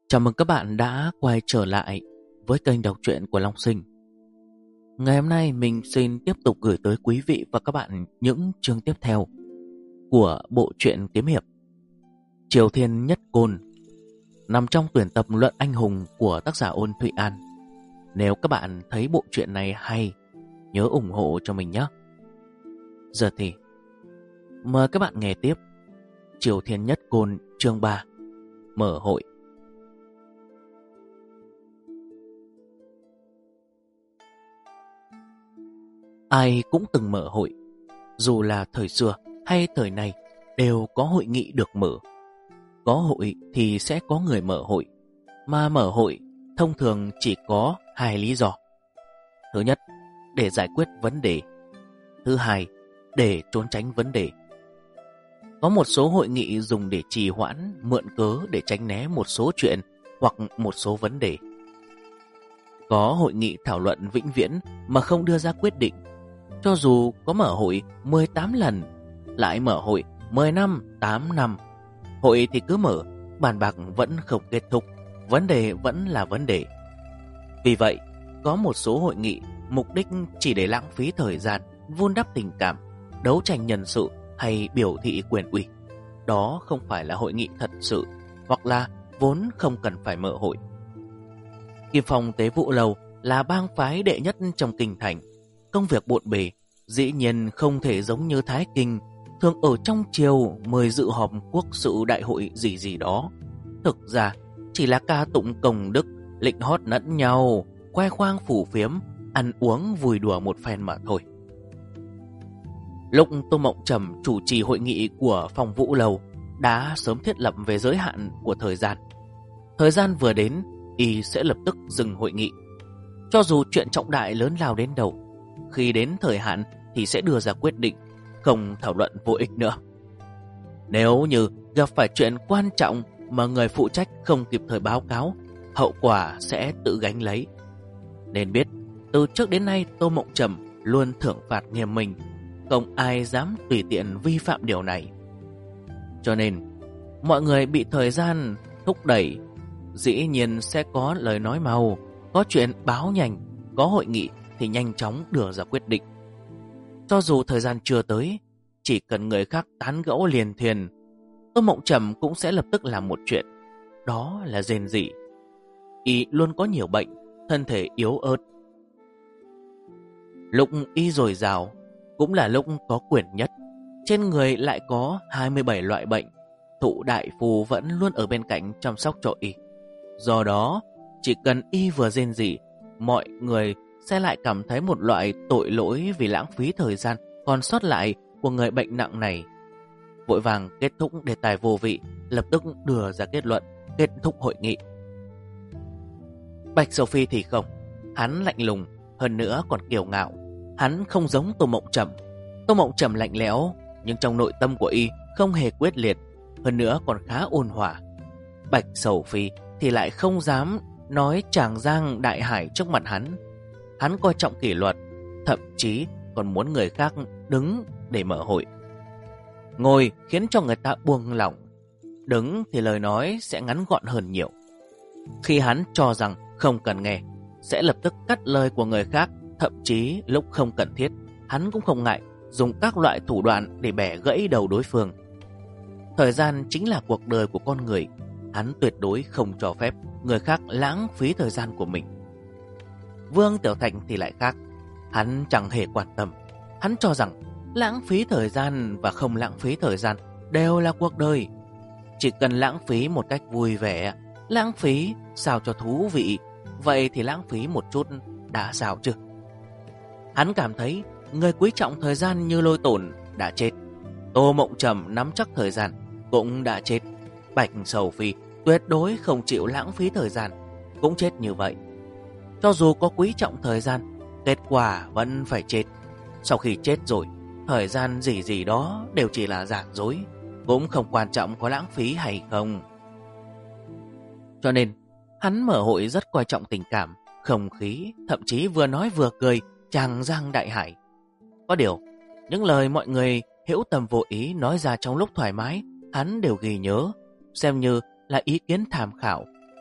Chào mừng các bạn đã quay trở lại với kênh đọc truyện của Long Sinh. Ngày hôm nay mình xin tiếp tục gửi tới quý vị và các bạn những chương tiếp theo của bộ truyện kiếm hiệp Triều Thiên Nhất Côn, nằm trong tuyển tập Luận Anh Hùng của tác giả Ôn Thụy An. Nếu các bạn thấy bộ truyện này hay, nhớ ủng hộ cho mình nhé. Giờ thì mời các bạn nghe tiếp Triều Thiên Nhất Côn chương 3, mở hội. Ai cũng từng mở hội, dù là thời xưa hay thời này đều có hội nghị được mở. Có hội thì sẽ có người mở hội, mà mở hội thông thường chỉ có hai lý do. Thứ nhất, để giải quyết vấn đề. Thứ hai, để trốn tránh vấn đề. Có một số hội nghị dùng để trì hoãn, mượn cớ để tránh né một số chuyện hoặc một số vấn đề. Có hội nghị thảo luận vĩnh viễn mà không đưa ra quyết định. Cho dù có mở hội 18 lần, lại mở hội 10 năm, 8 năm, hội thì cứ mở, bàn bạc vẫn không kết thúc, vấn đề vẫn là vấn đề. Vì vậy, có một số hội nghị mục đích chỉ để lãng phí thời gian, vun đắp tình cảm, đấu tranh nhân sự hay biểu thị quyền uy. Đó không phải là hội nghị thật sự, hoặc là vốn không cần phải mở hội. Kim Phong Tế Vũ Lầu là bang phái đệ nhất trong kinh thành. Công việc bộn bề, dĩ nhiên không thể giống như Thái Kinh, thường ở trong triều mời dự họp quốc sự đại hội gì đó. Thực ra chỉ là ca tụng công đức, lịnh hót lẫn nhau, khoe khoang phủ phiếm, ăn uống vui đùa một phen mà thôi. Lúc Tô Mộng Trầm chủ trì hội nghị của Phong Vũ Lầu đã sớm thiết lập về giới hạn của thời gian. Thời gian vừa đến, y sẽ lập tức dừng hội nghị. Cho dù chuyện trọng đại lớn lao đến đâu, khi đến thời hạn thì sẽ đưa ra quyết định, không thảo luận vô ích nữa. Nếu như gặp phải chuyện quan trọng mà người phụ trách không kịp thời báo cáo, hậu quả sẽ tự gánh lấy. Nên biết, từ trước đến nay Tô Mộng Trầm luôn thưởng phạt nghiêm minh, không ai dám tùy tiện vi phạm điều này. Cho nên, mọi người bị thời gian thúc đẩy, dĩ nhiên sẽ có lời nói mau, có chuyện báo nhanh, có hội nghị thì nhanh chóng đưa ra quyết định. Cho dù thời gian chưa tới, chỉ cần người khác tán gẫu liền thuyền, Tô Mộng Trầm cũng sẽ lập tức làm một chuyện, đó là rên rỉ. Y luôn có nhiều bệnh, thân thể yếu ớt. Lúc y dồi dào cũng là lúc có quyền nhất. Trên người lại có 27 loại bệnh, Thụ đại phu vẫn luôn ở bên cạnh chăm sóc cho y. Do đó, chỉ cần y vừa rên rỉ, mọi người sẽ lại cảm thấy một loại tội lỗi vì lãng phí thời gian còn sót lại của người bệnh nặng này. Vội vàng kết thúc đề tài vô vị, lập tức đưa ra kết luận, kết thúc hội nghị. Bạch Sầu Phi thì không, hắn lạnh lùng, hơn nữa còn kiêu ngạo. Hắn không giống Tô Mộng Trầm. Tô Mộng Trầm lạnh lẽo, nhưng trong nội tâm của y không hề quyết liệt, hơn nữa còn khá ôn hòa. Bạch Sầu Phi thì lại không dám nói tràng giang đại hải trước mặt hắn. Hắn coi trọng kỷ luật, thậm chí còn muốn người khác đứng để mở hội. Ngồi khiến cho người ta buông lỏng, đứng thì lời nói sẽ ngắn gọn hơn nhiều. Khi hắn cho rằng không cần nghe, sẽ lập tức cắt lời của người khác, thậm chí lúc không cần thiết, hắn cũng không ngại dùng các loại thủ đoạn để bẻ gãy đầu đối phương. Thời gian chính là cuộc đời của con người, hắn tuyệt đối không cho phép người khác lãng phí thời gian của mình. Vương Tiểu Thành thì lại khác, hắn chẳng hề quan tâm. Hắn cho rằng lãng phí thời gian và không lãng phí thời gian đều là cuộc đời. Chỉ cần lãng phí một cách vui vẻ, lãng phí sao cho thú vị, vậy thì lãng phí một chút đã sao chứ. Hắn cảm thấy người quý trọng thời gian như Lôi Tổn đã chết, Tô Mộng Trầm nắm chắc thời gian cũng đã chết, Bạch Sầu Phi tuyệt đối không chịu lãng phí thời gian, cũng chết như vậy. Cho dù có quý trọng thời gian, kết quả vẫn phải chết. Sau khi chết rồi, thời gian gì đó đều chỉ là giả dối, cũng không quan trọng có lãng phí hay không. Cho nên, hắn mở hội rất coi trọng tình cảm, không khí, thậm chí vừa nói vừa cười, tràng giang đại hải. Có điều, những lời mọi người hữu tâm vô ý nói ra trong lúc thoải mái, hắn đều ghi nhớ, xem như là ý kiến tham khảo.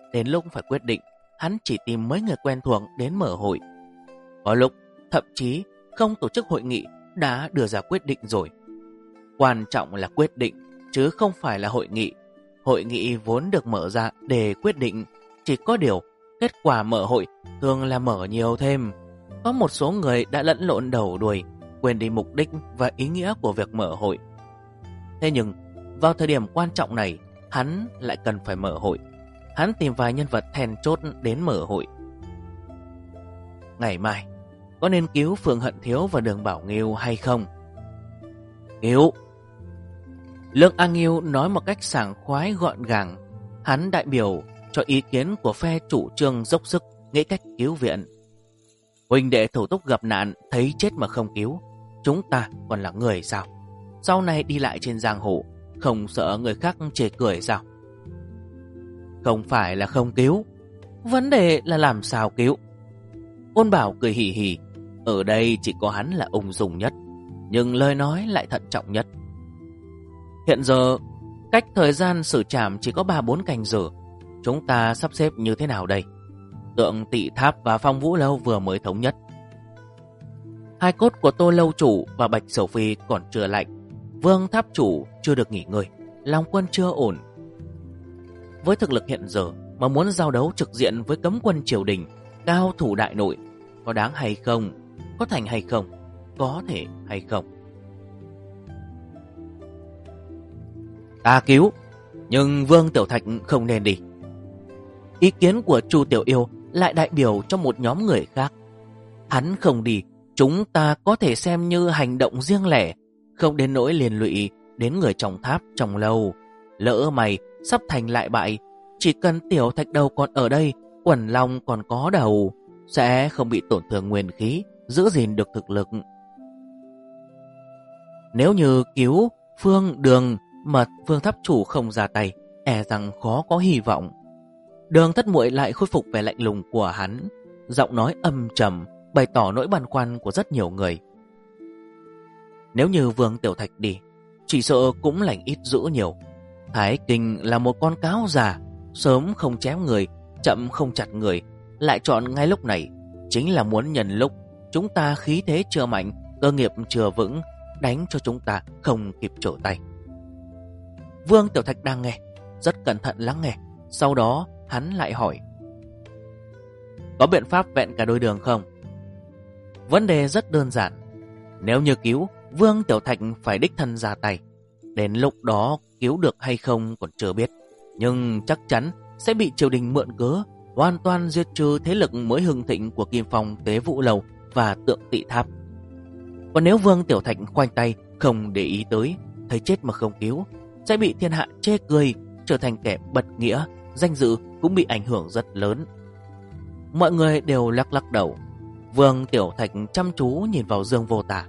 đến lúc phải quyết định, hắn chỉ tìm mấy người quen thuộc đến mở hội. Có lúc, thậm chí không tổ chức hội nghị đã đưa ra quyết định rồi. Quan trọng là quyết định, chứ không phải là hội nghị. Hội nghị vốn được mở ra để quyết định, chỉ có điều kết quả mở hội thường là mở nhiều thêm. Có một số người đã lẫn lộn đầu đuôi, quên đi mục đích và ý nghĩa của việc mở hội. Thế nhưng, vào thời điểm quan trọng này, hắn lại cần phải mở hội. Hắn tìm vài nhân vật then chốt đến mở hội. Ngày mai, có nên cứu Phương Hận Thiếu và Đường Bảo Nghiêu hay không? Cứu! Lương A Nghiêu nói một cách sảng khoái gọn gàng. Hắn đại biểu cho ý kiến của phe chủ trương dốc sức nghĩ cách cứu viện. Huynh đệ thủ túc gặp nạn, thấy chết mà không cứu, chúng ta còn là người sao? Sau này đi lại trên giang hồ, không sợ người khác chê cười sao? Không phải là không cứu, vấn đề là làm sao cứu. Ôn Bảo cười hì hì. Ở đây chỉ có hắn là ung dung nhất, nhưng lời nói lại thận trọng nhất. Hiện giờ, cách thời gian xử trảm chỉ có 3-4 canh giờ. Chúng ta sắp xếp như thế nào đây? Tượng Tị Tháp và Phong Vũ Lâu vừa mới thống nhất. Hai cốt của Tô Lâu Chủ và Bạch Sầu Phi còn chưa lạnh. Vương Tháp Chủ chưa được nghỉ ngơi, lòng quân chưa ổn. Với thực lực hiện giờ mà muốn giao đấu trực diện với cấm quân triều đình, cao thủ đại nội, có đáng hay không? Có thành hay không? Có thể hay không? Ta cứu, nhưng Vương Tiểu Thạch không nên đi. Ý kiến của Chu Tiểu Yêu lại đại biểu cho một nhóm người khác. Hắn không đi, chúng ta có thể xem như hành động riêng lẻ, không đến nỗi liên lụy đến người trong tháp trong lâu. Lỡ mày sắp thành lại bại, chỉ cần Tiểu Thạch đầu còn ở đây, Quần Long còn có đầu, sẽ không bị tổn thương nguyên khí, giữ gìn được thực lực. Nếu như cứu Phương Đường mà Vương Tháp Chủ không ra tay, e rằng khó có hy vọng. Đường Thất Muội lại khôi phục vẻ lạnh lùng của hắn, giọng nói âm trầm bày tỏ nỗi băn khoăn của rất nhiều người. Nếu như Vương Tiểu Thạch đi, chỉ sợ cũng lành ít dữ nhiều. Thái Kinh là một con cáo già, sớm không chém người, chậm không chặt người, lại chọn ngay lúc này, chính là muốn nhân lúc chúng ta khí thế chưa mạnh, cơ nghiệp chưa vững, đánh cho chúng ta không kịp trở tay. Vương Tiểu Thạch đang nghe, rất cẩn thận lắng nghe. Sau đó hắn lại hỏi: có biện pháp vẹn cả đôi đường không? Vấn đề rất đơn giản. Nếu như cứu, Vương Tiểu Thạch phải đích thân ra tay. Đến lúc đó cứu được hay không còn chưa biết, nhưng chắc chắn sẽ bị triều đình mượn cớ hoàn toàn diệt trừ thế lực mới hưng thịnh của Kim Phong, Tế Vũ Lầu và Tượng Tị Tháp. Còn nếu Vương Tiểu Thạch khoanh tay không để ý tới, thấy chết mà không cứu, sẽ bị thiên hạ chê cười, trở thành kẻ bật nghĩa, danh dự cũng bị ảnh hưởng rất lớn. Mọi người đều lắc lắc đầu. Vương Tiểu Thạch chăm chú nhìn vào Dương Vô Tả.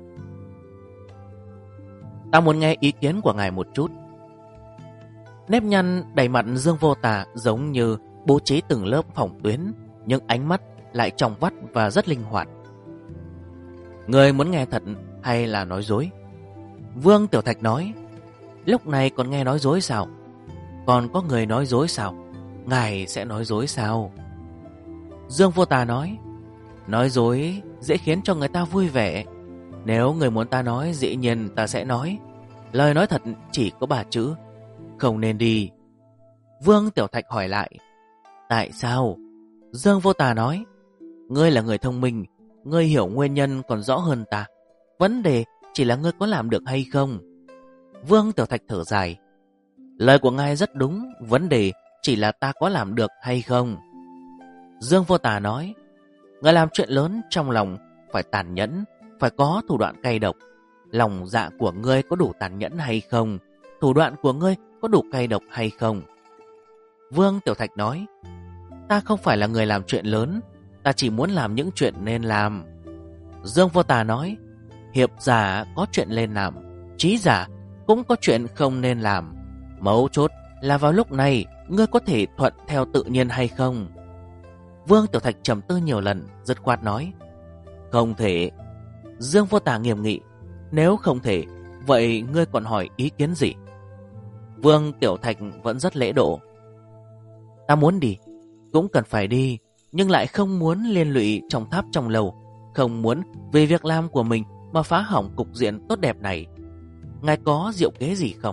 Ta muốn nghe ý kiến của ngài một chút. Nếp nhăn đầy mặt Dương Vô Tả giống như bố trí từng lớp phòng tuyến, nhưng ánh mắt lại trong vắt và rất linh hoạt. Người muốn nghe thật hay là nói dối? Vương Tiểu Thạch nói. Lúc này còn nghe nói dối sao? Còn có người nói dối sao? Ngài sẽ nói dối sao? Dương Vô Tà nói. Nói dối dễ khiến cho người ta vui vẻ. Nếu người muốn ta nói, dĩ nhiên ta sẽ nói. Lời nói thật chỉ có 3 chữ: không nên đi. Vương Tiểu Thạch hỏi lại: tại sao? Dương Vô Tà nói: ngươi là người thông minh, ngươi hiểu nguyên nhân còn rõ hơn ta. Vấn đề chỉ là ngươi có làm được hay không. Vương Tiểu Thạch thở dài. Lời của ngài rất đúng, vấn đề chỉ là ta có làm được hay không. Dương Vô Tà nói: ngươi làm chuyện lớn trong lòng phải tàn nhẫn, phải có thủ đoạn cay độc. Lòng dạ của ngươi có đủ tàn nhẫn hay không? Thủ đoạn của ngươi có đủ cay độc hay không? Vương Tiểu Thạch nói: ta không phải là người làm chuyện lớn, ta chỉ muốn làm những chuyện nên làm. Dương Vô Tà nói: hiệp giả có chuyện nên làm, trí giả cũng có chuyện không nên làm. Mấu chốt là vào lúc này ngươi có thể thuận theo tự nhiên hay không. Vương Tiểu Thạch trầm tư nhiều lần, dứt khoát nói: không thể. Dương Vô Tà nghiêm nghị: nếu không thể, vậy ngươi còn hỏi ý kiến gì? Vương Tiểu Thạch vẫn rất lễ độ: Ta muốn đi, cũng cần phải đi, nhưng lại không muốn liên lụy trong tháp trong lầu, không muốn vì việc làm của mình mà phá hỏng cục diện tốt đẹp này. Ngài có diệu kế gì không?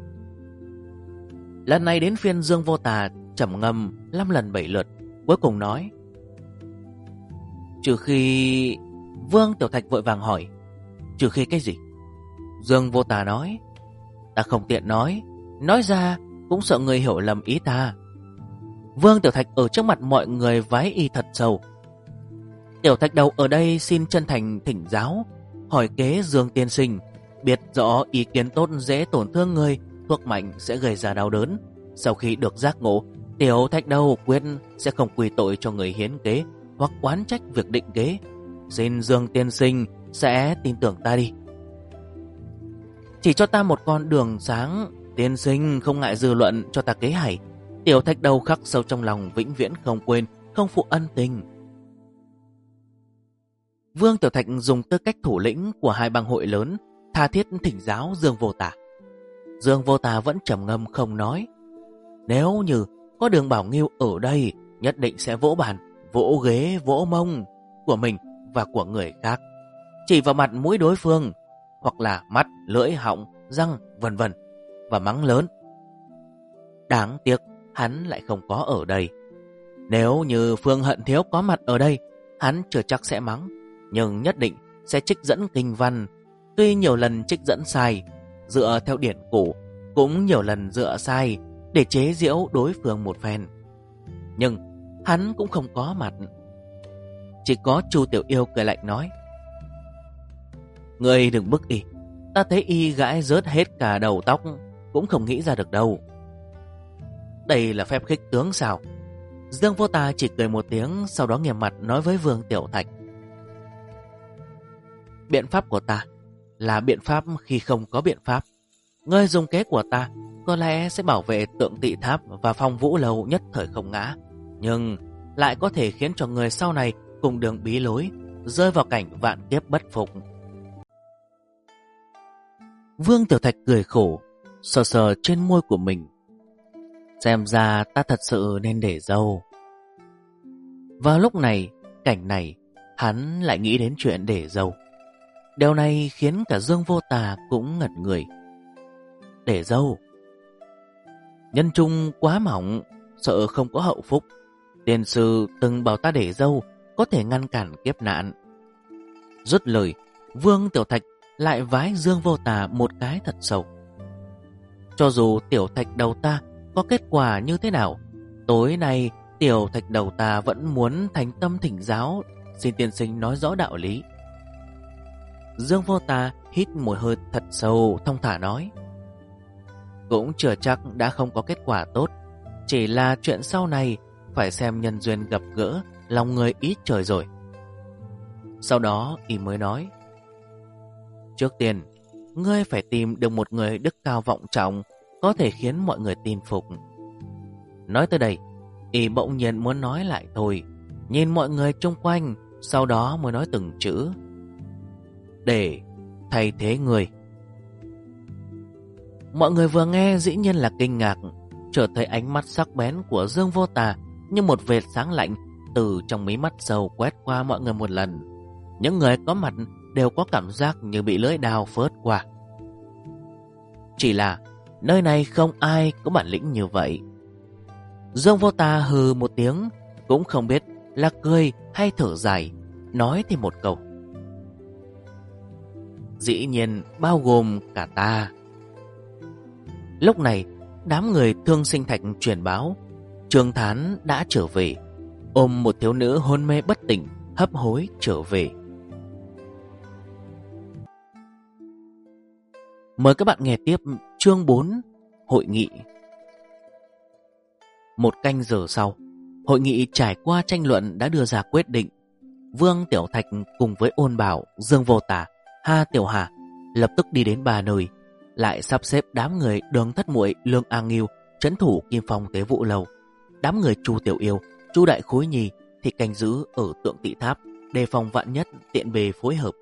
Lần này đến phiên Dương Vô Tà trầm ngâm 5 lần 7 lượt, cuối cùng nói: trừ khi... Vương Tiểu Thạch vội vàng hỏi: trừ khi cái gì? Dương Vô Tà nói: ta không tiện nói ra cũng sợ người hiểu lầm ý ta. Vương Tiểu Thạch ở trước mặt mọi người vái y thật sâu: Tiểu Thạch đầu ở đây xin chân thành thỉnh giáo, hỏi kế Dương tiên sinh, biết rõ ý kiến tốt dễ tổn thương người, thuốc mạnh sẽ gây ra đau đớn. Sau khi được giác ngộ, Tiểu Thạch đầu quyết sẽ không quy tội cho người hiến kế hoặc oán trách việc định kế. Xin Dương tiên sinh sẽ tin tưởng ta đi. Chỉ cho ta một con đường sáng, tiên sinh không ngại dư luận cho ta kế hay. Tiểu Thạch đầu khắc sâu trong lòng vĩnh viễn không quên, không phụ ân tình. Vương Tiểu Thạch dùng tư cách thủ lĩnh của hai bang hội lớn tha thiết thỉnh giáo Dương Vô Tà. Dương Vô Tà vẫn trầm ngâm không nói. Nếu như có Đường Bảo Nghiêu ở đây, nhất định sẽ vỗ bàn, vỗ ghế, vỗ mông của mình và của người khác, chỉ vào mặt mũi đối phương, hoặc là mắt, lưỡi, họng, răng, vân vân, và mắng lớn. Đáng tiếc hắn lại không có ở đây. Nếu như Phương Hận Thiếu có mặt ở đây, hắn chưa chắc sẽ mắng, nhưng nhất định sẽ trích dẫn kinh văn. Tuy nhiều lần trích dẫn sai, dựa theo điển cổ, cũng nhiều lần dựa sai để chế giễu đối phương một phen, nhưng hắn cũng không có mặt. Chỉ có Chu Tiểu Yêu cười lạnh nói: người đừng bức y, ta thấy y gãi rớt hết cả đầu tóc cũng không nghĩ ra được đâu. Đây là phép khích tướng sao? Dương Vô Tà chỉ cười một tiếng, sau đó nghiêm mặt nói với Vương Tiểu Thạch: biện pháp của ta là biện pháp khi không có biện pháp. Ngươi dùng kế của ta có lẽ sẽ bảo vệ Tượng Tỵ Tháp và Phong Vũ Lâu nhất thời không ngã, nhưng lại có thể khiến cho người sau này cùng đường bí lối, rơi vào cảnh vạn kiếp bất phục. Vương Tiểu Thạch cười khổ, sờ sờ trên môi của mình. Xem ra ta thật sự nên để dâu. Vào lúc này, cảnh này, hắn lại nghĩ đến chuyện để dâu. Điều này khiến cả Dương Vô Tà cũng ngẩn người. Để dâu? Nhân trung quá mỏng, sợ không có hậu phúc. Tiên sư từng bảo ta để dâu có thể ngăn cản kiếp nạn. Dứt lời, Vương Tiểu Thạch lại vái Dương Vô Tà một cái thật sâu. Cho dù Tiểu Thạch đầu ta có kết quả như thế nào, tối nay Tiểu Thạch đầu ta vẫn muốn thành tâm thỉnh giáo, xin tiên sinh nói rõ đạo lý. Dương Vô Tà hít một hơi thật sâu, thong thả nói: cũng chưa chắc đã không có kết quả tốt, chỉ là chuyện sau này phải xem nhân duyên gặp gỡ, lòng người ít trời rồi. Sau đó y mới nói: trước tiên, ngươi phải tìm được một người đức cao vọng trọng, có thể khiến mọi người tin phục. Nói tới đây, y bỗng nhiên muốn nói lại thôi, nhìn mọi người chung quanh, sau đó mới nói từng chữ: để thay thế người. Mọi người vừa nghe dĩ nhiên là kinh ngạc, chợt thấy ánh mắt sắc bén của Dương Vô Tà như một vệt sáng lạnh từ trong mí mắt sâu quét qua mọi người một lần. Những người có mặt đều có cảm giác như bị lưỡi đao phớt qua. Chỉ là nơi này không ai có bản lĩnh như vậy. Dương Vô Tà hừ một tiếng, cũng không biết là cười hay thở dài, nói thêm một câu: dĩ nhiên bao gồm cả ta. Lúc này, đám người Thương Sinh Thạch truyền báo Trương Thán đã trở về, ôm một thiếu nữ hôn mê bất tỉnh, hấp hối trở về. Mời các bạn nghe tiếp chương 4, Hội nghị. Một canh giờ sau, hội nghị trải qua tranh luận đã đưa ra quyết định. Vương Tiểu Thạch cùng với Ôn Bảo, Dương Vô Tà, Ha Tiểu Hà lập tức đi đến ba nơi, lại sắp xếp đám người Đường Thất Muội, Lương A Nghiêu trấn thủ Kim Phong Tế Vũ Lâu. Đám người Chu Tiểu Yêu, Chu Đại Khối Nhi thì canh giữ ở Tượng Tỵ Tháp, đề phòng vạn nhất, tiện bề phối hợp.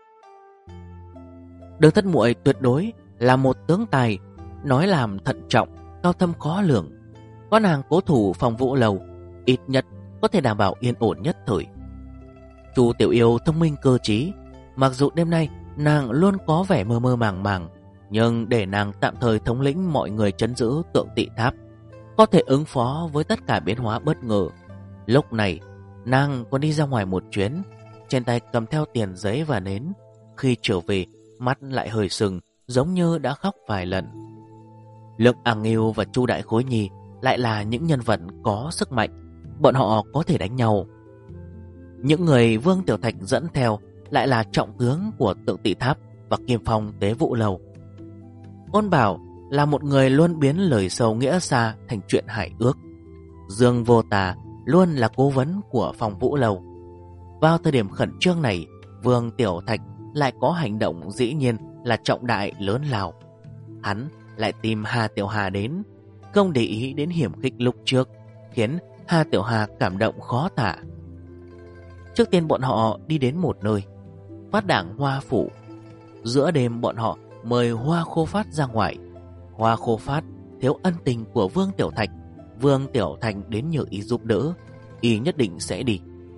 Đường Thất Muội tuyệt đối là một tướng tài, nói làm thận trọng, cao thâm khó lường. Có nàng cố thủ phòng Vũ Lầu, ít nhất có thể đảm bảo yên ổn nhất thời. Chu Tiểu Yêu thông minh cơ trí, mặc dù đêm nay nàng luôn có vẻ mơ mơ màng màng, nhưng để nàng tạm thời thống lĩnh mọi người trấn giữ Tượng Tị Tháp, có thể ứng phó với tất cả biến hóa bất ngờ. Lúc này nàng còn đi ra ngoài một chuyến, trên tay cầm theo tiền giấy và nến. Khi trở về, mắt lại hơi sừng, giống như đã khóc vài lần. Lương A Nghiêu và Chu Đại Khối Nhi lại là những nhân vật có sức mạnh, bọn họ có thể đánh nhau. Những người Vương Tiểu Thạch dẫn theo lại là trọng tướng của Tượng Tị Tháp và Kim Phong Tế Vũ Lầu. Ôn Bảo là một người luôn biến lời sâu nghĩa xa thành chuyện hài ước. Dương Vô Tà luôn là cố vấn của phòng Vũ Lầu. Vào thời điểm khẩn trương này, Vương Tiểu Thạch lại có hành động dĩ nhiên là trọng đại lớn lao. Hắn lại tìm Hà Tiểu Hà đến, không để ý đến hiểm khích lúc trước, khiến Hà Tiểu Hà cảm động khó tả. Trước tiên bọn họ đi đến một nơi, Phát Đảng Hoa Phủ. Giữa đêm bọn họ mời Hoa Khô Phát ra ngoài. Hoa Khô Phát thiếu ân tình của Vương Tiểu Thạch. Vương Tiểu Thạch đến nhờ ý giúp đỡ, y nhất định sẽ đi.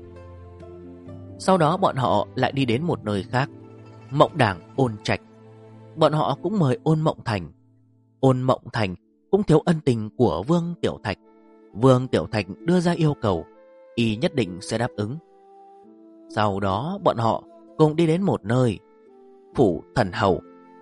Sau đó bọn họ lại đi đến một nơi khác, Mộng Đảng Ôn Trạch. Bọn họ cũng mời Ôn Mộng Thành. Ôn Mộng Thành cũng thiếu ân tình của Vương Tiểu Thạch. Vương Tiểu Thạch đưa ra yêu cầu, y nhất định sẽ đáp ứng. Sau đó bọn họ cùng đi đến một nơi, Phủ Thần Hầu.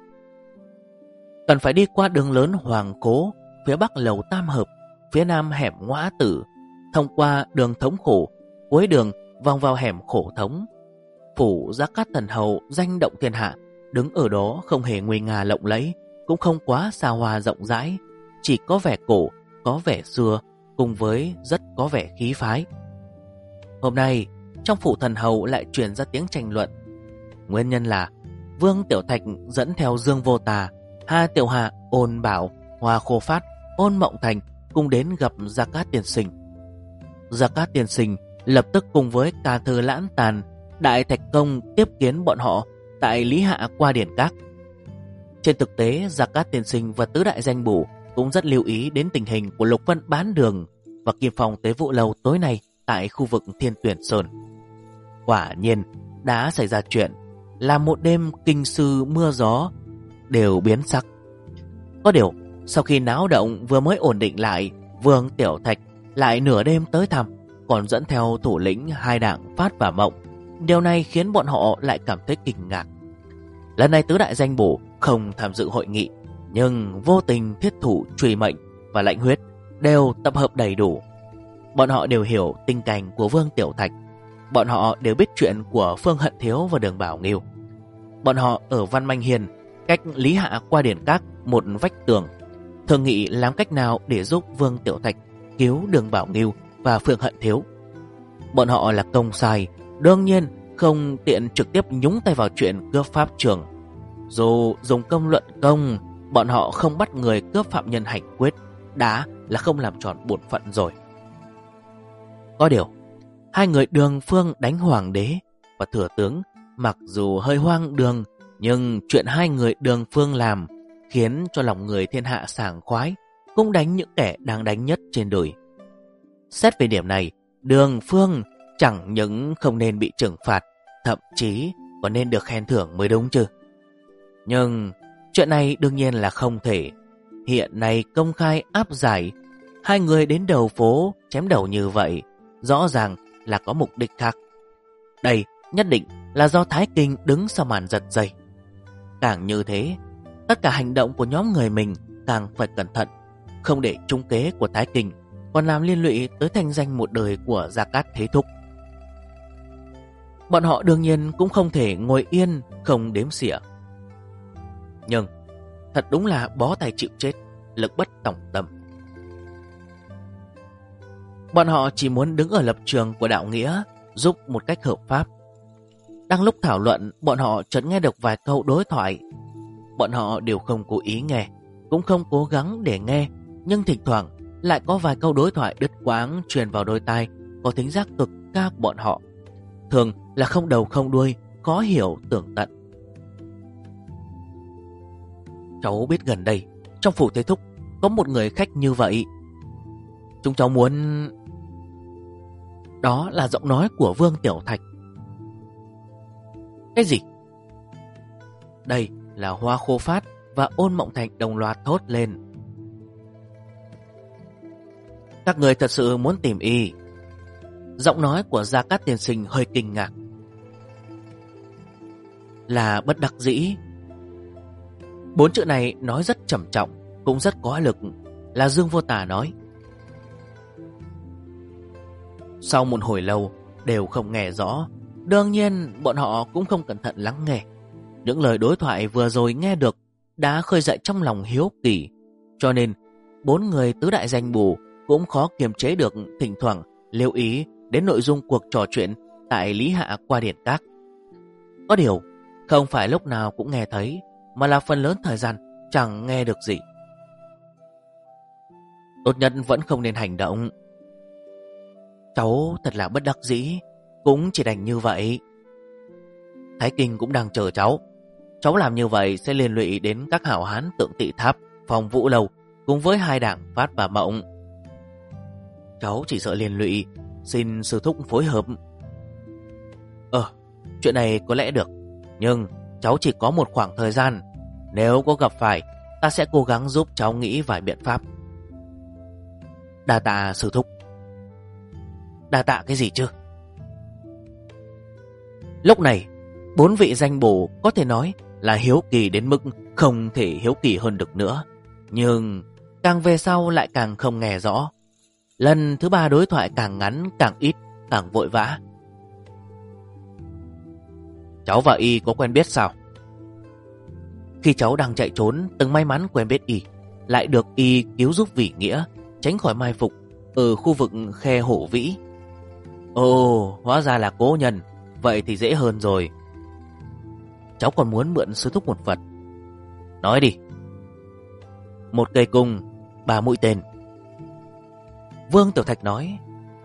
Cần phải đi qua đường lớn Hoàng Cố, phía bắc lầu Tam Hợp, phía nam hẻm Ngõa Tử, thông qua đường Thống Khổ, cuối đường vòng vào hẻm Khổ Thống. Phủ Gia Cát Thần Hầu danh động thiên hạ, đứng ở đó không hề nguy nga lộng lẫy, cũng không quá xa hoa rộng rãi, chỉ có vẻ cổ, có vẻ xưa, cùng với rất có vẻ khí phái. Hôm nay, trong Phủ Thần Hầu lại truyền ra tiếng tranh luận. Nguyên nhân là Vương Tiểu Thạch dẫn theo Dương Vô Tà, Hà Tiểu Hà, Ôn Bảo, Hoa Khô Phát, Ôn Mộng Thành cùng đến gặp Gia Cát Tiên Sinh. Gia Cát Tiên Sinh lập tức cùng với Ca Thư Lãn Tàn, Đại Thạch Công tiếp kiến bọn họ tại Lý Hạ qua Điển Các. Trên thực tế, Gia Cát Tiên Sinh và tứ đại danh bổ cũng rất lưu ý đến tình hình của Lục Vân Bán Đường và Kim Phong Tế Vũ Lầu tối nay tại khu vực Thiên Tuyển Sơn. Quả nhiên đã xảy ra chuyện, là một đêm kinh sư mưa gió đều biến sắc. Có điều, sau khi náo động vừa mới ổn định lại, Vương Tiểu Thạch lại nửa đêm tới thăm, còn dẫn theo thủ lĩnh hai đảng Phát và Mộng. Điều này khiến bọn họ lại cảm thấy kinh ngạc. Lần này tứ đại danh bổ không tham dự hội nghị, nhưng vô tình thiết thủ truy mệnh và lãnh huyết đều tập hợp đầy đủ. Bọn họ đều hiểu tình cảnh của Vương Tiểu Thạch. Bọn họ đều biết chuyện của Phương Hận Thiếu và Đường Bảo Nghiêu. Bọn họ ở Văn Manh Hiền, cách Lý Hạ qua Điển Các một vách tường, thường nghị làm cách nào để giúp Vương Tiểu Thạch cứu Đường Bảo Nghiêu và Phương Hận Thiếu. Bọn họ là công sai, đương nhiên không tiện trực tiếp nhúng tay vào chuyện cướp pháp trường. Dù dùng công luận công, bọn họ không bắt người cướp phạm nhân hành quyết, đã là không làm tròn bổn phận rồi. Có điều, hai người Đường Phương đánh hoàng đế và thừa tướng mặc dù hơi hoang đường, nhưng chuyện hai người Đường Phương làm khiến cho lòng người thiên hạ sảng khoái, cũng đánh những kẻ đáng đánh nhất trên đời. Xét về điểm này, Đường Phương chẳng những không nên bị trừng phạt, thậm chí còn nên được khen thưởng mới đúng chứ. Nhưng chuyện này đương nhiên là không thể. Hiện nay công khai áp giải, hai người đến đầu phố chém đầu như vậy, rõ ràng là có mục đích khác. Đây nhất định là do Thái Kinh đứng sau màn giật dây. Càng như thế, tất cả hành động của nhóm người mình càng phải cẩn thận, không để trúng kế của Thái Kinh còn làm liên lụy tới thanh danh một đời của Gia Cát Thế Thúc. Bọn họ đương nhiên cũng không thể ngồi yên không đếm xỉa. Nhưng thật đúng là bó tay chịu chết, lực bất tòng tâm. Bọn họ chỉ muốn đứng ở lập trường của đạo nghĩa, giúp một cách hợp pháp. Đang lúc thảo luận, bọn họ chợt nghe được vài câu đối thoại. Bọn họ đều không cố ý nghe, cũng không cố gắng để nghe, nhưng thỉnh thoảng lại có vài câu đối thoại đứt quãng truyền vào đôi tai, có thính giác cực cao của bọn họ. Thường là không đầu không đuôi, khó hiểu tường tận. Cháu biết gần đây trong phủ Thế Thúc có một người khách như vậy. Chúng cháu muốn... Đó là giọng nói của Vương Tiểu Thạch. Cái gì? Đây là Hoa Khô Phát và Ôn Mộng Thạch đồng loạt thốt lên. Các người thật sự muốn tìm y? Giọng nói của Gia Cát tiên sinh hơi kinh ngạc. Là bất đắc dĩ. 4 chữ này nói rất trầm trọng, cũng rất có lực, là Dương Vô Tà nói. Sau một hồi lâu đều không nghe rõ. Đương nhiên bọn họ cũng không cẩn thận lắng nghe. Những lời đối thoại vừa rồi nghe được đã khơi dậy trong lòng hiếu kỳ, cho nên 4 người tứ đại danh bù cũng khó kiềm chế được, thỉnh thoảng lưu ý đến nội dung cuộc trò chuyện tại Lý Hạ qua điện các. Có điều không phải lúc nào cũng nghe thấy, mà là phần lớn thời gian chẳng nghe được gì. Tốt nhất vẫn không nên hành động. Cháu thật là bất đắc dĩ, cũng chỉ đành như vậy. Thái Kinh cũng đang chờ cháu. Cháu làm như vậy sẽ liên lụy đến các hảo hán Tượng Tị Tháp, Phòng Vũ Lầu cùng với 2 đảng Phát và Mộng. Cháu chỉ sợ liên lụy, xin sư thúc phối hợp. Chuyện này có lẽ được, nhưng cháu chỉ có một khoảng thời gian. Nếu có gặp phải, ta sẽ cố gắng giúp cháu nghĩ vài biện pháp. Đa tạ sư thúc. Đa tạ cái gì chứ? Lúc này 4 vị danh bổ có thể nói là hiếu kỳ đến mức không thể hiếu kỳ hơn được nữa. Nhưng càng về sau lại càng không nghe rõ. Lần thứ 3 đối thoại càng ngắn, càng ít, càng vội vã. Cháu và y có quen biết sao? Khi cháu đang chạy trốn, từng may mắn quen biết y, lại được y cứu giúp vì nghĩa, tránh khỏi mai phục ở khu vực khe Hổ Vĩ. Ồ, hóa ra là cố nhân, vậy thì dễ hơn rồi. Cháu còn muốn mượn sư thúc một vật. Nói đi. 1 cây cung, 3 mũi tên. Vương Tiểu Thạch nói.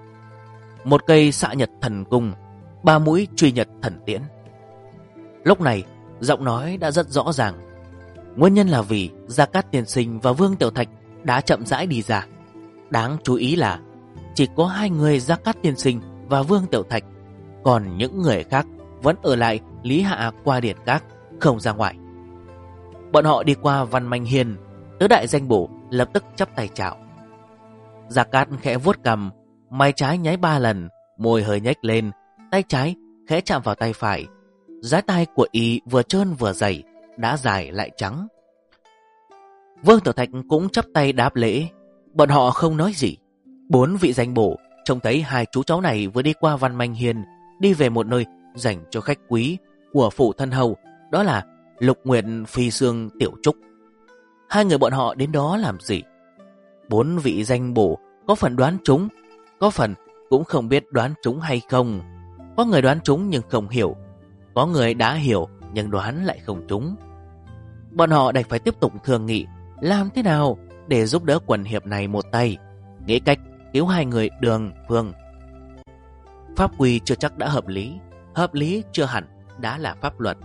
1 cây xạ nhật thần cung, 3 mũi truy nhật thần tiễn. Lúc này giọng nói đã rất rõ ràng. Nguyên nhân là vì Gia Cát tiên sinh và Vương Tiểu Thạch đã chậm rãi đi ra. Đáng chú ý là chỉ có 2 người Gia Cát tiên sinh và Vương Tiểu Thạch, còn những người khác vẫn ở lại Lý Hạ qua điện các, không ra ngoài. Bọn họ đi qua Văn Manh Hiên, tứ đại danh bổ lập tức chắp tay chào. Gia Cát khẽ vuốt cằm, mày trái nháy 3 lần, môi hơi nhếch lên, tay trái khẽ chạm vào tay phải. Dái tay của y vừa trơn vừa dày, đã dài lại trắng. Vương Tiểu Thạch cũng chắp tay đáp lễ. Bọn họ không nói gì. 4 vị danh bổ trông thấy 2 chú cháu này vừa đi qua Văn Manh Hiên, đi về một nơi dành cho khách quý của phủ thân hầu, đó là Lục Nguyệt Phi Sương Tiểu Trúc. 2 người bọn họ đến đó làm gì? 4 vị danh bổ có phần đoán trúng, có phần cũng không biết đoán trúng hay không. Có người đoán trúng nhưng không hiểu, có người đã hiểu nhưng đoán lại không trúng. Bọn họ đành phải tiếp tục thương nghị làm thế nào để giúp đỡ quần hiệp này một tay, nghĩ cách cứu 2 người Đường Phương. Pháp quy chưa chắc đã hợp lý chưa hẳn đã là pháp luật.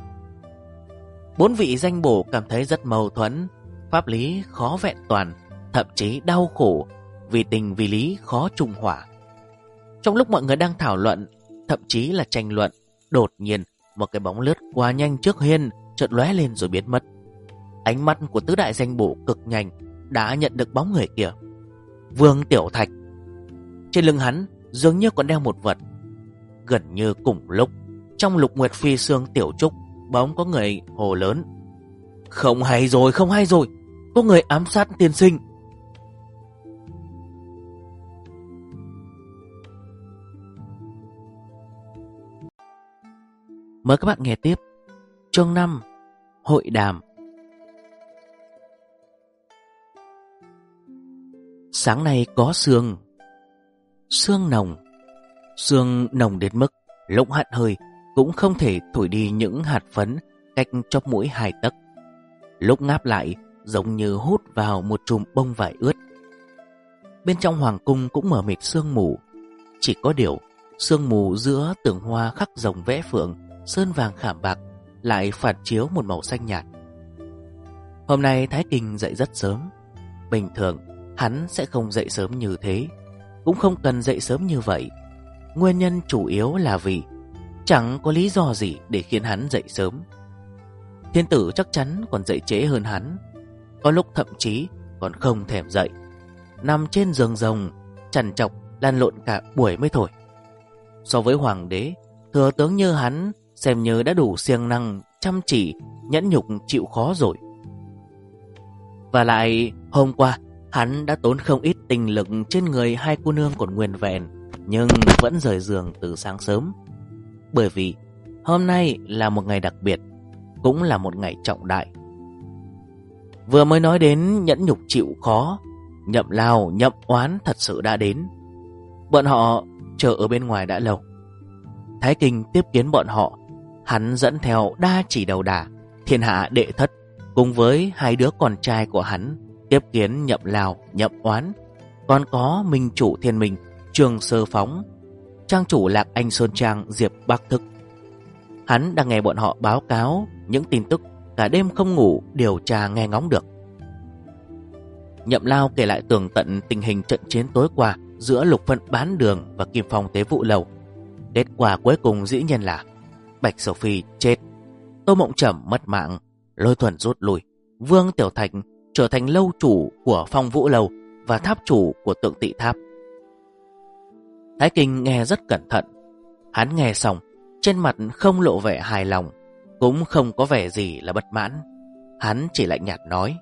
4 vị danh bổ cảm thấy rất mâu thuẫn, pháp lý khó vẹn toàn, thậm chí đau khổ, vì tình vì lý khó trung hòa. Trong lúc mọi người đang thảo luận, thậm chí là tranh luận, đột nhiên một cái bóng lướt qua nhanh trước hiên, chợt lóe lên rồi biến mất. Ánh mắt của tứ đại danh bổ cực nhanh đã nhận được bóng người kia. Vương Tiểu Thạch. Trên lưng hắn dường như còn đeo một vật. Gần như cùng lúc, trong Lục Nguyệt Phi Sương Tiểu Trúc bỗng có người hồ lớn. Không hay rồi, không hay rồi, có người ám sát tiên sinh. Mời các bạn nghe tiếp chương 5, Hội đàm. Sáng nay có sương. Sương nồng đến mức lúc hắt hơi cũng không thể thổi đi những hạt phấn cách chóp mũi 2 tấc. Lúc ngáp lại giống như hút vào một chùm bông vải ướt. Bên trong hoàng cung cũng mờ mịt sương mù. Chỉ có điều sương mù giữa tường hoa khắc rồng vẽ phượng, sơn vàng khảm bạc lại phản chiếu một màu xanh nhạt. Hôm nay Thái Kinh dậy rất sớm. Bình thường hắn sẽ không dậy sớm như thế, cũng không cần dậy sớm như vậy. Nguyên nhân chủ yếu là vì chẳng có lý do gì để khiến hắn dậy sớm. Thiên tử chắc chắn còn dậy trễ hơn hắn, có lúc thậm chí còn không thèm dậy, nằm trên giường rồng trằn trọc lăn lộn cả buổi mới thôi. So với hoàng đế, thừa tướng như hắn xem như đã đủ siêng năng, chăm chỉ, nhẫn nhục chịu khó rồi. Và lại hôm qua hắn đã tốn không ít tinh lực trên người hai cô nương còn nguyên vẹn, nhưng vẫn rời giường từ sáng sớm. Bởi vì hôm nay là một ngày đặc biệt, cũng là một ngày trọng đại. Vừa mới nói đến nhẫn nhục chịu khó, Nhậm Lao, Nhậm Oán thật sự đã đến. Bọn họ chờ ở bên ngoài đã lâu. Thái Kinh tiếp kiến bọn họ. Hắn dẫn theo Đa Chỉ Đầu Đà, Thiên Hạ Đệ Thất cùng với hai đứa con trai của hắn tiếp kiến Nhậm Lao, Nhậm Oán. Còn có Minh Chủ Thiên Minh, Trường Sơ Phóng, Trang chủ Lạc Anh Sơn Trang Diệp Bắc Thức. Hắn đang nghe bọn họ báo cáo những tin tức cả đêm không ngủ điều tra nghe ngóng được. Nhậm Lao kể lại tường tận tình hình trận chiến tối qua giữa Lục Phân Bán Đường và Kim Phong Tế Vụ Lầu. Kết quả cuối cùng dĩ nhiên là Bạch Sầu Phi chết, Tô Mộng Trầm mất mạng, Lôi Thuần rút lui, Vương Tiểu Thạch trở thành lâu chủ của Phong Vũ Lầu và tháp chủ của Tượng Tị Tháp. Thái Kinh nghe rất cẩn thận. Hắn nghe xong, trên mặt không lộ vẻ hài lòng, cũng không có vẻ gì là bất mãn. Hắn chỉ lạnh nhạt nói: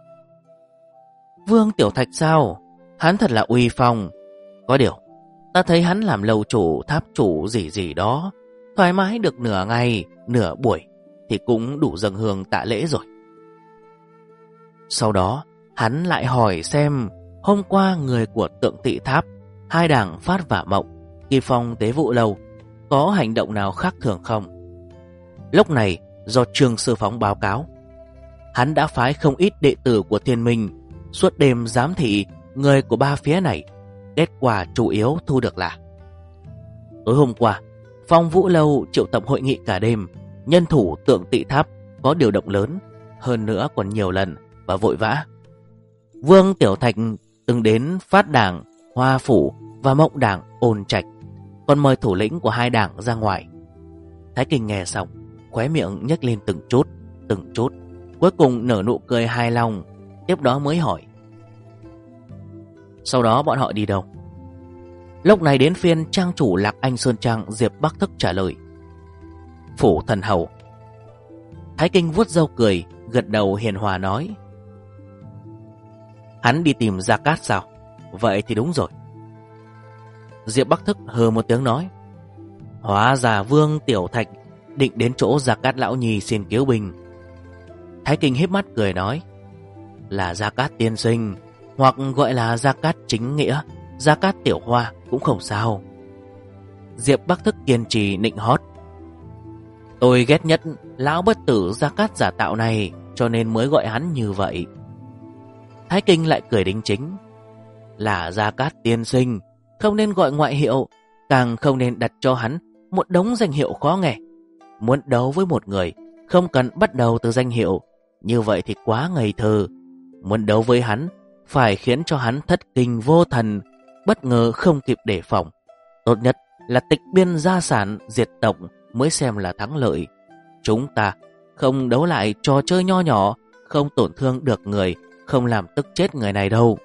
Vương Tiểu Thạch sao? Hắn thật là uy phong. Có điều, ta thấy hắn làm lầu chủ, tháp chủ gì gì đó, thoải mái được nửa ngày, nửa buổi thì cũng đủ dâng hương tạ lễ rồi. Sau đó, hắn lại hỏi xem hôm qua người của Tượng Tị Tháp, hai đảng Phát và Mộng, Kim Phong Tế Vụ Lầu có hành động nào khác thường không. Lúc này, do Trường Sư Phóng báo cáo, hắn đã phái không ít đệ tử của Thiên Minh suốt đêm giám thị người của ba phía này. Kết quả chủ yếu thu được là tối hôm qua, Phong Vũ Lâu triệu tập hội nghị cả đêm, nhân thủ Tượng Tị Tháp có điều động lớn, hơn nữa còn nhiều lần và vội vã. Vương Tiểu Thạch từng đến Phát Đảng, Hoa Phủ và Mộng Đảng Ôn Trạch, còn mời thủ lĩnh của hai đảng ra ngoài. Thái Kinh nghe xong, khóe miệng nhếch lên từng chút, cuối cùng nở nụ cười hài lòng, tiếp đó mới hỏi: Sau đó bọn họ đi đâu? Lúc này đến phiên trang chủ Lạc Anh Sơn Trang Diệp Bắc Thức trả lời: Phủ Thần Hầu. Thái Kinh vuốt râu cười, gật đầu hiền hòa nói: Hắn đi tìm Gia Cát sao? Vậy thì đúng rồi. Diệp Bắc Thức hừ một tiếng nói: Hóa ra Vương Tiểu Thạch định đến chỗ Gia Cát Lão Nhi xin cứu binh. Thái Kinh híp mắt cười nói: Là Gia Cát tiên sinh, hoặc gọi là Gia Cát chính nghĩa, Gia Cát Tiểu Hoa cũng không sao. Diệp Bắc Thức kiên trì nịnh hót: Tôi ghét nhất lão bất tử Gia Cát giả tạo này, cho nên mới gọi hắn như vậy. Thái Kinh lại cười đính chính: Là Gia Cát tiên sinh, không nên gọi ngoại hiệu, càng không nên đặt cho hắn một đống danh hiệu khó nghe. Muốn đấu với một người, không cần bắt đầu từ danh hiệu, như vậy thì quá ngây thơ. Muốn đấu với hắn, phải khiến cho hắn thất kinh vô thần, bất ngờ không kịp đề phòng. Tốt nhất là tịch biên gia sản, diệt tộc mới xem là thắng lợi. Chúng ta không đấu lại trò chơi nho nhỏ, không tổn thương được người, không làm tức chết người này đâu.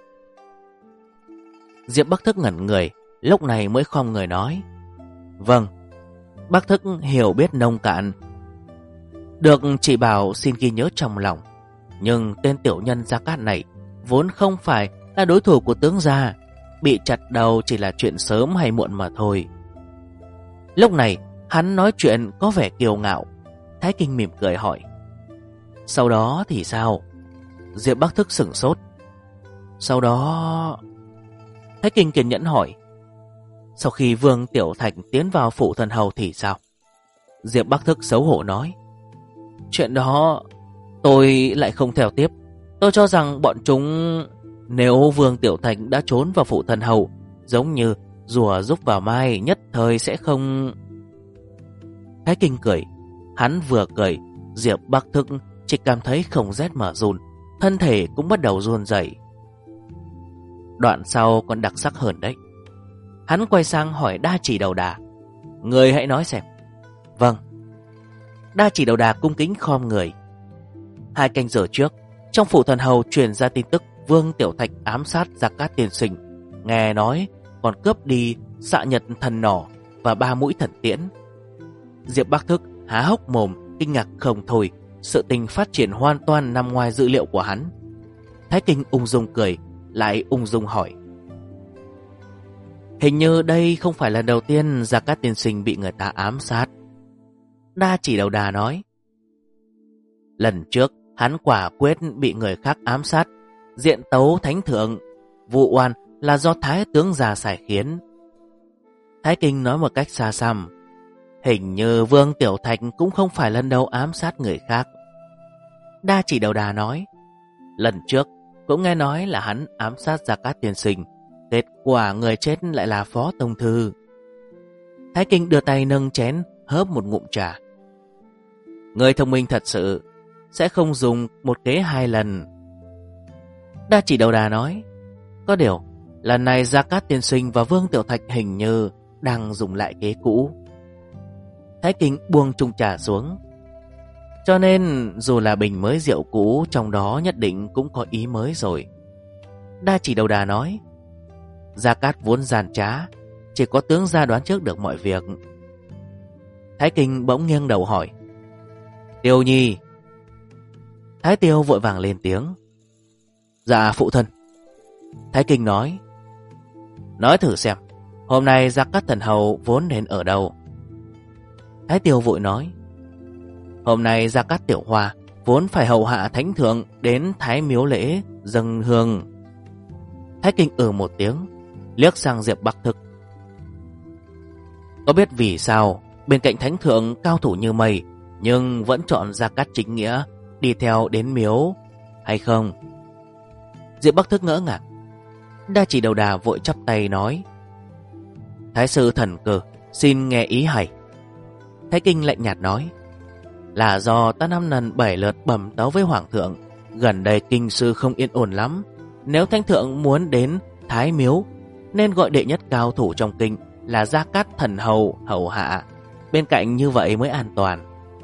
Diệp Bắc Thức ngẩn người, lúc này mới khom người nói: Vâng. Bắc Thức hiểu biết nông cạn, được chỉ bảo xin ghi nhớ trong lòng. Nhưng tên tiểu nhân Gia Cát này vốn không phải là đối thủ của tướng gia, bị chặt đầu chỉ là chuyện sớm hay muộn mà thôi. Lúc này hắn nói chuyện có vẻ kiêu ngạo. Thái Kinh mỉm cười hỏi: Sau đó thì sao? Diệp Bắc Thức sửng sốt. Sau đó... Thái Kinh kiên nhẫn hỏi: Sau khi Vương Tiểu Thạch tiến vào Phủ Thần Hầu thì sao? Diệp Bắc Thức xấu hổ nói: Chuyện đó tôi lại không theo tiếp. Tôi cho rằng bọn chúng, nếu Vương Tiểu Thạch đã trốn vào Phủ Thần Hầu, giống như rùa rúc vào mai, nhất thời sẽ không... Thái Kinh cười. Hắn vừa cười, Diệp Bắc Thức chỉ cảm thấy không rét mà run, thân thể cũng bắt đầu run rẩy. Đoạn sau còn đặc sắc hơn đấy. Hắn quay sang hỏi Đa Chỉ Đầu Đà: Người hãy nói xem. Vâng. Đa Chỉ Đầu Đà cung kính khom người. 2 canh giờ trước, trong phủ thần hầu truyền ra tin tức Vương Tiểu Thạch ám sát Gia Cát tiên sinh. Nghe nói còn cướp đi xạ nhật thần nỏ và 3 mũi thần tiễn. Diệp Bắc Thức há hốc mồm, kinh ngạc không thôi. Sự tình phát triển hoàn toàn nằm ngoài dự liệu của hắn. Thái Kinh ung dung cười, lại ung dung hỏi: Hình như đây không phải lần đầu tiên Gia Cát tiên sinh bị người ta ám sát. Đa Chỉ Đầu Đà nói: Lần trước hắn quả quyết bị người khác ám sát, diện tấu thánh thượng. Vụ oan là do thái tướng già sai khiến. Thái Kinh nói một cách xa xăm: Hình như Vương Tiểu Thạch cũng không phải lần đầu ám sát người khác. Đa Chỉ Đầu Đà nói: Lần trước cũng nghe nói là hắn ám sát Gia Cát tiên sinh, kết quả người chết lại là Phó Tông Thư. Thái Kinh đưa tay nâng chén hớp một ngụm trà. Người thông minh thật sự, sẽ không dùng một kế 2 lần. Đa Chỉ Đầu Đà nói: Có điều lần này Gia Cát tiên sinh và Vương Tiểu Thạch hình như đang dùng lại kế cũ. Thái Kinh buông chung trà xuống. Cho nên dù là bình mới rượu cũ, trong đó nhất định cũng có ý mới rồi. Đa Chỉ Đầu Đà nói: Gia Cát vốn giàn trá, chỉ có tướng gia đoán trước được mọi việc. Thái Kinh bỗng nghiêng đầu hỏi: Tiêu Nhi. Thái Tiêu vội vàng lên tiếng: Dạ phụ thân. Thái Kinh nói: Nói thử xem, hôm nay Gia Cát thần hầu vốn nên ở đâu? Thái Tiêu vội nói: Hôm nay Gia Cát tiểu hoa vốn phải hầu hạ thánh thượng đến Thái Miếu lễ dâng hương. Thái Kinh một tiếng, liếc sang Diệp Bắc Thức: Có biết vì sao bên cạnh thánh thượng cao thủ như mây, nhưng vẫn chọn Gia Cát chính nghĩa đi theo đến miếu hay không? Diệp Bắc Thức ngỡ ngàng. Đa Chỉ Đầu Đà vội chắp tay nói: Thái sư thần cơ, xin nghe ý hay. Thái Kinh lạnh nhạt nói: Là do ta 5 lần 7 lượt bẩm tấu với hoàng thượng, gần đây kinh sư không yên ổn lắm. Nếu thánh thượng muốn đến Thái Miếu, nên gọi đệ nhất cao thủ trong kinh là Gia Cát thần hầu hầu hạ, bên cạnh như vậy mới an toàn.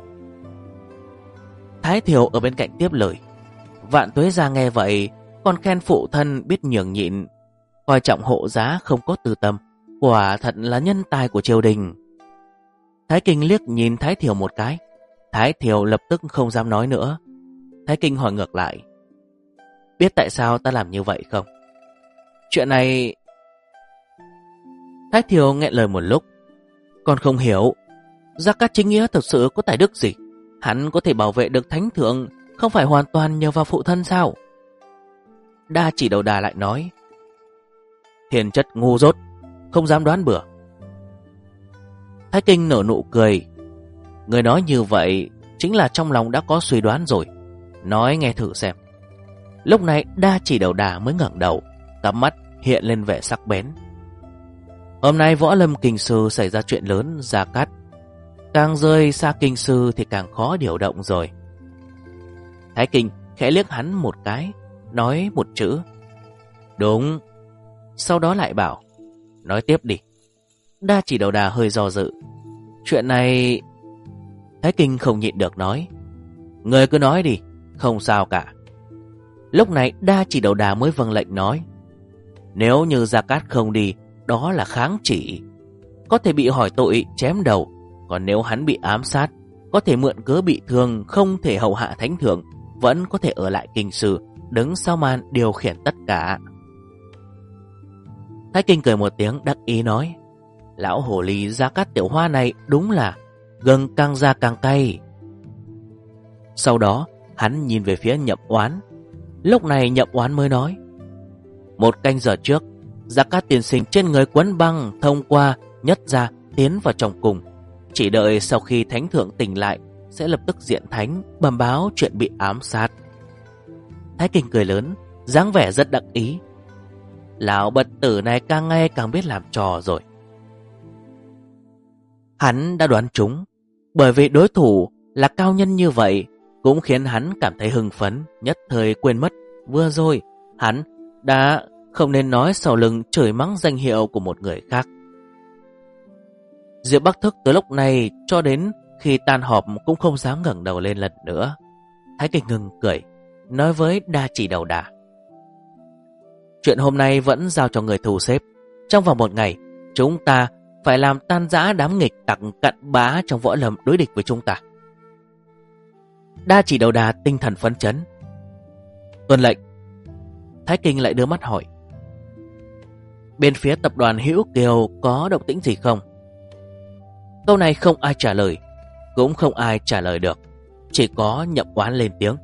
Thái Thiều ở bên cạnh tiếp lời: Vạn Tuế Gia nghe vậy còn khen phụ thân biết nhường nhịn, coi trọng hộ giá không có tư tâm, quả thật là nhân tài của triều đình. Thái Kinh liếc nhìn Thái Thiều một cái. Thái Thiều lập tức không dám nói nữa. Thái Kinh hỏi ngược lại: Biết tại sao ta làm như vậy không? Chuyện này... Thái Thiều nghẹn lời một lúc. Còn không hiểu, Gia Cát chính nghĩa thực sự có tài đức gì? Hắn có thể bảo vệ được thánh thượng, không phải hoàn toàn nhờ vào phụ thân sao? Đa Chỉ Đầu Đà lại nói: Hiền chất ngu dốt, không dám đoán bừa. Thái Kinh nở nụ cười: Người nói như vậy chính là trong lòng đã có suy đoán rồi. Nói nghe thử xem. Lúc này Đa Chỉ Đầu Đà mới ngẩng đầu, cặp mắt hiện lên vẻ sắc bén. Hôm nay võ lâm kinh sư xảy ra chuyện lớn, Gia Cát càng rơi xa kinh sư thì càng khó điều động rồi. Thái Kinh khẽ liếc hắn một cái, nói một chữ: Đúng. Sau đó lại bảo: Nói tiếp đi. Đa Chỉ Đầu Đà hơi do dự. Chuyện này... Thái Kinh không nhịn được nói: Người cứ nói đi, không sao cả. Lúc này Đa Chỉ Đầu Đà mới vâng lệnh nói: Nếu như Gia Cát không đi, đó là kháng chỉ, có thể bị hỏi tội chém đầu. Còn nếu hắn bị ám sát, có thể mượn cớ bị thương, không thể hầu hạ thánh thượng, vẫn có thể ở lại kinh sư, đứng sau màn điều khiển tất cả. Thái Kinh cười một tiếng đắc ý nói: Lão hồ ly Gia Cát tiểu hoa này đúng là gừng càng ra càng cay. Sau đó hắn nhìn về phía Nhậm Oán. Lúc này Nhậm Oán mới nói: 1 canh giờ trước, Gia Cát tiên sinh trên người quấn băng thông qua nhất gia tiến vào trong cung. Chỉ đợi sau khi thánh thượng tỉnh lại sẽ lập tức diện thánh bẩm báo chuyện bị ám sát. Thái Kinh cười lớn, dáng vẻ rất đắc ý. Lão bật tử này càng ngày càng biết làm trò rồi. Hắn đã đoán trúng, bởi vì đối thủ là cao nhân như vậy cũng khiến hắn cảm thấy hưng phấn, nhất thời quên mất vừa rồi hắn đã không nên nói sau lưng chửi mắng danh hiệu của một người khác. Diệp Bắc Thức từ lúc này cho đến khi tan họp cũng không dám ngẩng đầu lên lần nữa. Thái Kinh ngừng cười, nói với Đa Chỉ Đầu Đà: chuyện hôm nay vẫn giao cho người thu xếp. Trong vòng 1 ngày, chúng ta phải làm tan rã đám nghịch tặc cặn bã trong võ lâm đối địch với chúng ta. Đa Chỉ Đầu Đà tinh thần phấn chấn: tuân lệnh. Thái Kinh lại đưa mắt hỏi: bên phía tập đoàn Hữu Kiều có động tĩnh gì không? Câu này không ai trả lời, cũng không ai trả lời được, chỉ có Nhậm Oán lên tiếng.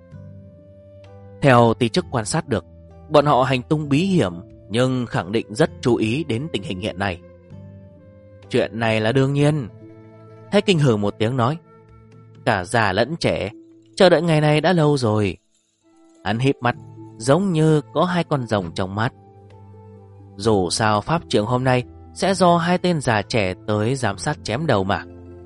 Theo tí chức quan sát được, bọn họ hành tung bí hiểm nhưng khẳng định rất chú ý đến tình hình hiện nay. Chuyện này là đương nhiên. Thái Kinh hừ một tiếng nói: cả già lẫn trẻ chờ đợi ngày này đã lâu rồi. Hắn híp mắt giống như có 2 con rồng trong mắt. Dù sao pháp trường hôm nay sẽ do 2 tên già trẻ tới giám sát chém đầu mà.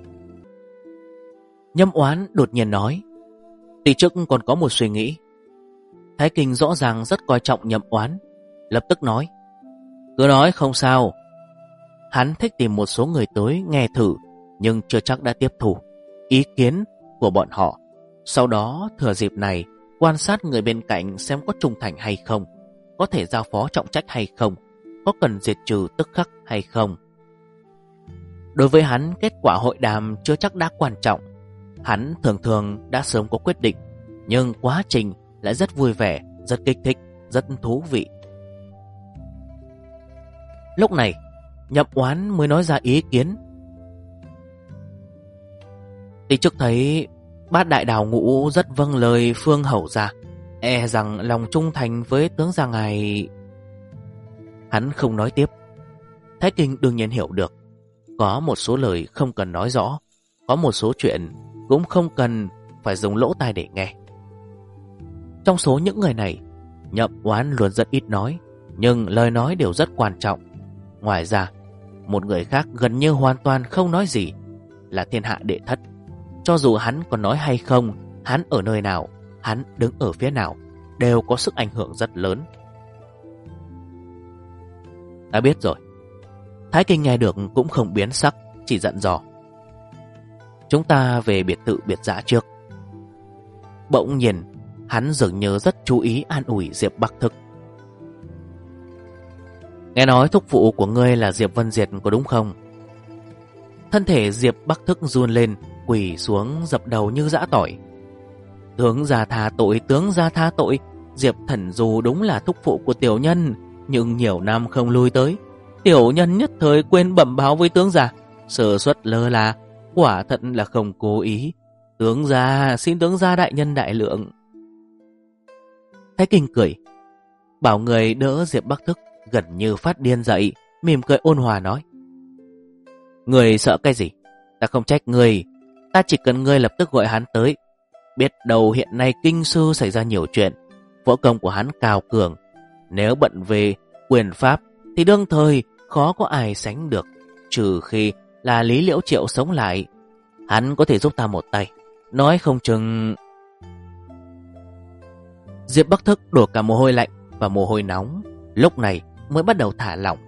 Nhâm Oán đột nhiên nói: tỷ chức còn có một suy nghĩ. Thái Kinh rõ ràng rất coi trọng Nhâm Oán, lập tức nói: cứ nói không sao. Hắn thích tìm một số người tới nghe thử, nhưng chưa chắc đã tiếp thu ý kiến của bọn họ. Sau đó thừa dịp này quan sát người bên cạnh xem có trung thành hay không, có thể giao phó trọng trách hay không, có cần diệt trừ tức khắc hay không. Đối với hắn, kết quả hội đàm chưa chắc đã quan trọng. Hắn thường thường đã sớm có quyết định, nhưng quá trình lại rất vui vẻ, rất kích thích, rất thú vị. Lúc này, Nhậm Oán mới nói ra ý kiến: tỷ chức thấy Bát Đại Đào Ngũ rất vâng lời Phương Hầu gia, e rằng lòng trung thành với tướng gia ngài. Hắn không nói tiếp. Thái Kinh đương nhiên hiểu được, có một số lời không cần nói rõ, có một số chuyện cũng không cần phải dùng lỗ tai để nghe. Trong số những người này, Nhậm Oán luôn rất ít nói, nhưng lời nói đều rất quan trọng. Ngoài ra, một người khác gần như hoàn toàn không nói gì là Thiên Hạ Đệ Thất. Cho dù hắn có nói hay không, hắn ở nơi nào, hắn đứng ở phía nào, đều có sức ảnh hưởng rất lớn. Đã biết rồi. Thái Kinh nghe được cũng không biến sắc, chỉ dặn dò: chúng ta về biệt thự biệt dã trước. Bỗng nhiên, hắn dường như rất chú ý an ủi Diệp Bắc Thức: nghe nói thúc phụ của ngươi là Diệp Vân Diệt có đúng không? Thân thể Diệp Bắc Thức run lên, quỳ xuống dập đầu như giã tỏi: tướng gia tha tội, tướng gia tha tội. Diệp Thần dù đúng là thúc phụ của tiểu nhân, nhưng nhiều năm không lui tới, tiểu nhân nhất thời quên bẩm báo với tướng gia, sơ suất lơ là, quả thật là không cố ý. Tướng gia, xin tướng gia đại nhân đại lượng. Thái Kinh cười, bảo người đỡ Diệp Bắc Thức gần như phát điên dậy, mỉm cười ôn hòa nói: người sợ cái gì? Ta không trách người, ta chỉ cần ngươi lập tức gọi hắn tới. Biết đâu hiện nay kinh sư xảy ra nhiều chuyện, võ công của hắn cao cường, nếu bận về quyền pháp thì đương thời khó có ai sánh được, trừ khi là Lý Liễu Triệu sống lại. Hắn có thể giúp ta một tay, nói không chừng. Diệp Bắc Thức đổ cả mồ hôi lạnh và mồ hôi nóng, lúc này mới bắt đầu thả lỏng.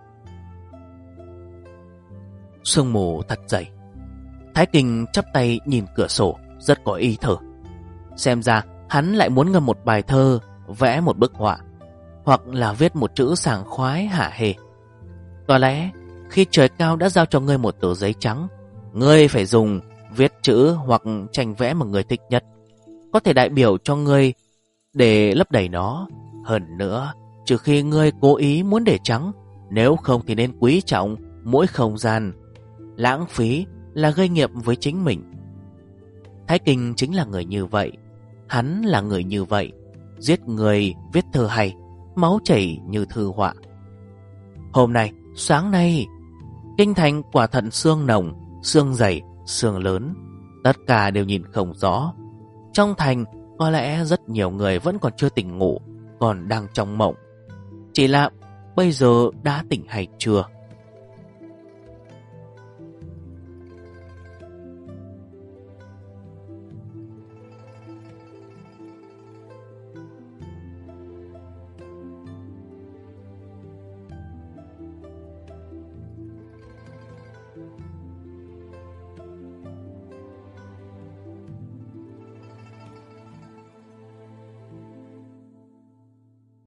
Sương mù thật dày. Thái Kinh chắp tay nhìn cửa sổ, rất có ý thở. Xem ra hắn lại muốn ngâm một bài thơ, vẽ một bức họa, hoặc là viết một chữ sảng khoái hả hê. Có lẽ khi trời cao đã giao cho ngươi một tờ giấy trắng, ngươi phải dùng viết chữ hoặc tranh vẽ mà ngươi thích nhất, có thể đại biểu cho ngươi để lấp đầy nó. Hơn nữa, trừ khi ngươi cố ý muốn để trắng, nếu không thì nên quý trọng mỗi không gian. Lãng phí là gây nghiệp với chính mình. Thái Kinh chính là người như vậy. Hắn là người như vậy, giết người viết thơ hay, máu chảy như thư họa. Hôm nay, sáng nay, kinh thành quả thật sương nồng, sương dày, sương lớn, tất cả đều nhìn không rõ. Trong thành có lẽ rất nhiều người vẫn còn chưa tỉnh ngủ, còn đang trong mộng. Chỉ là bây giờ đã tỉnh hay chưa?